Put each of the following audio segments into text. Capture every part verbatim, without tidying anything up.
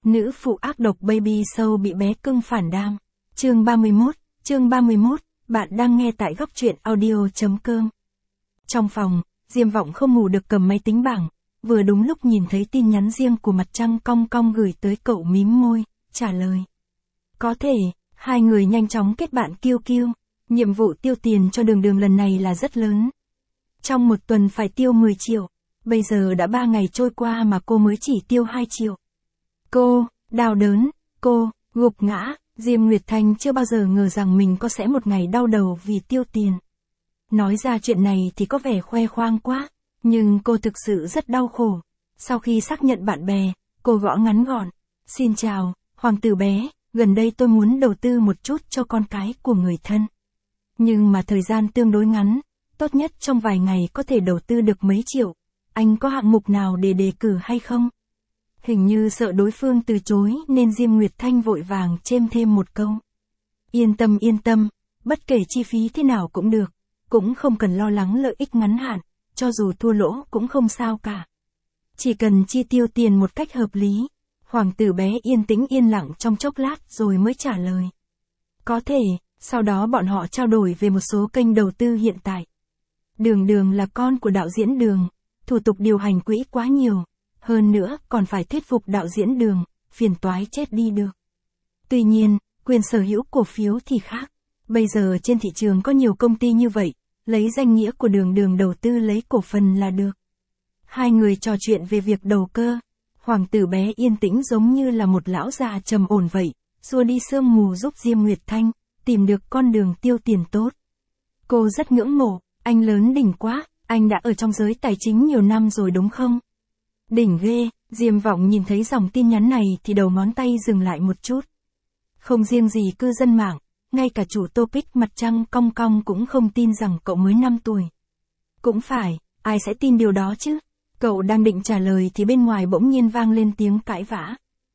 Nữ phụ ác độc baby show bị bé cưng phản đam. Chương ba mươi mốt, chương ba mươi mốt, bạn đang nghe tại góc truyện audio.com. Trong phòng, Diêm Vọng không ngủ được cầm máy tính bảng, vừa đúng lúc nhìn thấy tin nhắn riêng của Mặt Trăng cong cong gửi tới cậu mím môi, trả lời. Có thể, hai người nhanh chóng kết bạn kiêu kiêu, nhiệm vụ tiêu tiền cho Đường Đường lần này là rất lớn. Trong một tuần phải tiêu mười triệu, bây giờ đã ba ngày trôi qua mà cô mới chỉ tiêu hai triệu. Cô, đau đớn, cô, gục ngã, Diêm Nguyệt Thanh chưa bao giờ ngờ rằng mình có sẽ một ngày đau đầu vì tiêu tiền. Nói ra chuyện này thì có vẻ khoe khoang quá, nhưng cô thực sự rất đau khổ. Sau khi xác nhận bạn bè, cô gõ ngắn gọn. Xin chào, hoàng tử bé, gần đây tôi muốn đầu tư một chút cho con cái của người thân. Nhưng mà thời gian tương đối ngắn, tốt nhất trong vài ngày có thể đầu tư được mấy triệu. Anh có hạng mục nào để đề cử hay không? Hình như sợ đối phương từ chối nên Diêm Nguyệt Thanh vội vàng chêm thêm một câu. Yên tâm yên tâm, bất kể chi phí thế nào cũng được, cũng không cần lo lắng lợi ích ngắn hạn, cho dù thua lỗ cũng không sao cả. Chỉ cần chi tiêu tiền một cách hợp lý. Hoàng tử bé yên tĩnh yên lặng trong chốc lát rồi mới trả lời. Có thể, sau đó bọn họ trao đổi về một số kênh đầu tư hiện tại. Đường Đường là con của đạo diễn Đường, thủ tục điều hành quỹ quá nhiều. Hơn nữa, còn phải thuyết phục đạo diễn Đường, phiền toái chết đi được. Tuy nhiên, quyền sở hữu cổ phiếu thì khác. Bây giờ trên thị trường có nhiều công ty như vậy, lấy danh nghĩa của Đường Đường đầu tư lấy cổ phần là được. Hai người trò chuyện về việc đầu cơ. Hoàng tử bé yên tĩnh giống như là một lão già trầm ổn vậy, xua đi sương mù giúp Diêm Nguyệt Thanh tìm được con đường tiêu tiền tốt. Cô rất ngưỡng mộ, anh lớn đỉnh quá, anh đã ở trong giới tài chính nhiều năm rồi đúng không? Đỉnh ghê, Diêm Vọng nhìn thấy dòng tin nhắn này thì đầu ngón tay dừng lại một chút. Không riêng gì cư dân mạng, ngay cả chủ topic Mặt Trăng cong cong cũng không tin rằng cậu mới năm tuổi. Cũng phải, ai sẽ tin điều đó chứ? Cậu đang định trả lời thì bên ngoài bỗng nhiên vang lên tiếng cãi vã.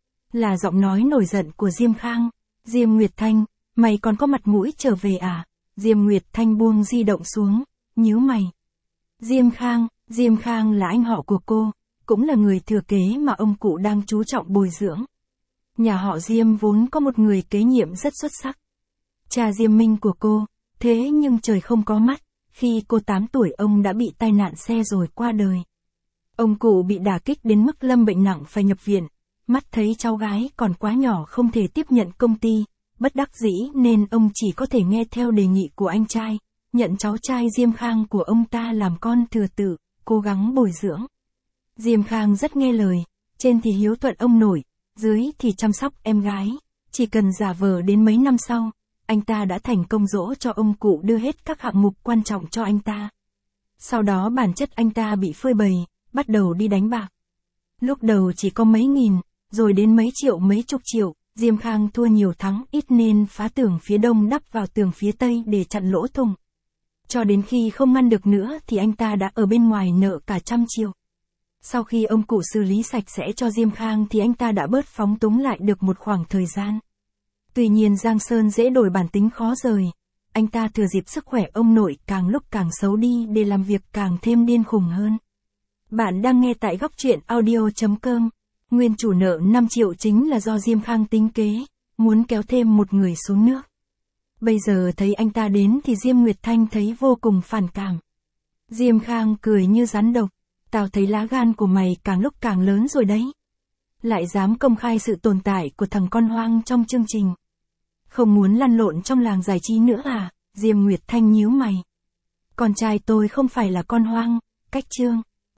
Là giọng nói nổi giận của Diêm Khang. Diêm Nguyệt Thanh, mày còn có mặt mũi trở về à? Diêm Nguyệt Thanh buông di động xuống, nhíu mày. Diêm Khang, Diêm Khang là anh họ của cô, cũng là người thừa kế mà ông cụ đang chú trọng bồi dưỡng. Nhà họ Diêm vốn có một người kế nhiệm rất xuất sắc. Cha Diêm Minh của cô, thế nhưng trời không có mắt, khi cô tám tuổi ông đã bị tai nạn xe rồi qua đời. Ông cụ bị đả kích đến mức lâm bệnh nặng phải nhập viện, mắt thấy cháu gái còn quá nhỏ không thể tiếp nhận công ty, bất đắc dĩ nên ông chỉ có thể nghe theo đề nghị của anh trai, nhận cháu trai Diêm Khang của ông ta làm con thừa tự, cố gắng bồi dưỡng. Diêm Khang rất nghe lời, trên thì hiếu thuận ông nội, dưới thì chăm sóc em gái, chỉ cần giả vờ đến mấy năm sau, anh ta đã thành công dỗ cho ông cụ đưa hết các hạng mục quan trọng cho anh ta. Sau đó bản chất anh ta bị phơi bày, bắt đầu đi đánh bạc. Lúc đầu chỉ có mấy nghìn, rồi đến mấy triệu mấy chục triệu, Diêm Khang thua nhiều thắng ít nên phá tường phía đông đắp vào tường phía tây để chặn lỗ thủng. Cho đến khi không ngăn được nữa thì anh ta đã ở bên ngoài nợ cả trăm triệu. Sau khi ông cụ xử lý sạch sẽ cho Diêm Khang thì anh ta đã bớt phóng túng lại được một khoảng thời gian. Tuy nhiên Giang Sơn dễ đổi bản tính khó rời. Anh ta thừa dịp sức khỏe ông nội càng lúc càng xấu đi để làm việc càng thêm điên khùng hơn. Bạn đang nghe tại góc truyện audio.com. Nguyên chủ nợ năm triệu chính là do Diêm Khang tính kế, muốn kéo thêm một người xuống nước. Bây giờ thấy anh ta đến thì Diêm Nguyệt Thanh thấy vô cùng phản cảm. Diêm Khang cười như rắn độc. Tao thấy lá gan của mày càng lúc càng lớn rồi đấy. Lại dám công khai sự tồn tại của thằng con hoang trong chương trình. Không muốn lăn lộn trong làng giải trí nữa à? Diêm Nguyệt Thanh nhíu mày. Con trai tôi không phải là con hoang, cách chương.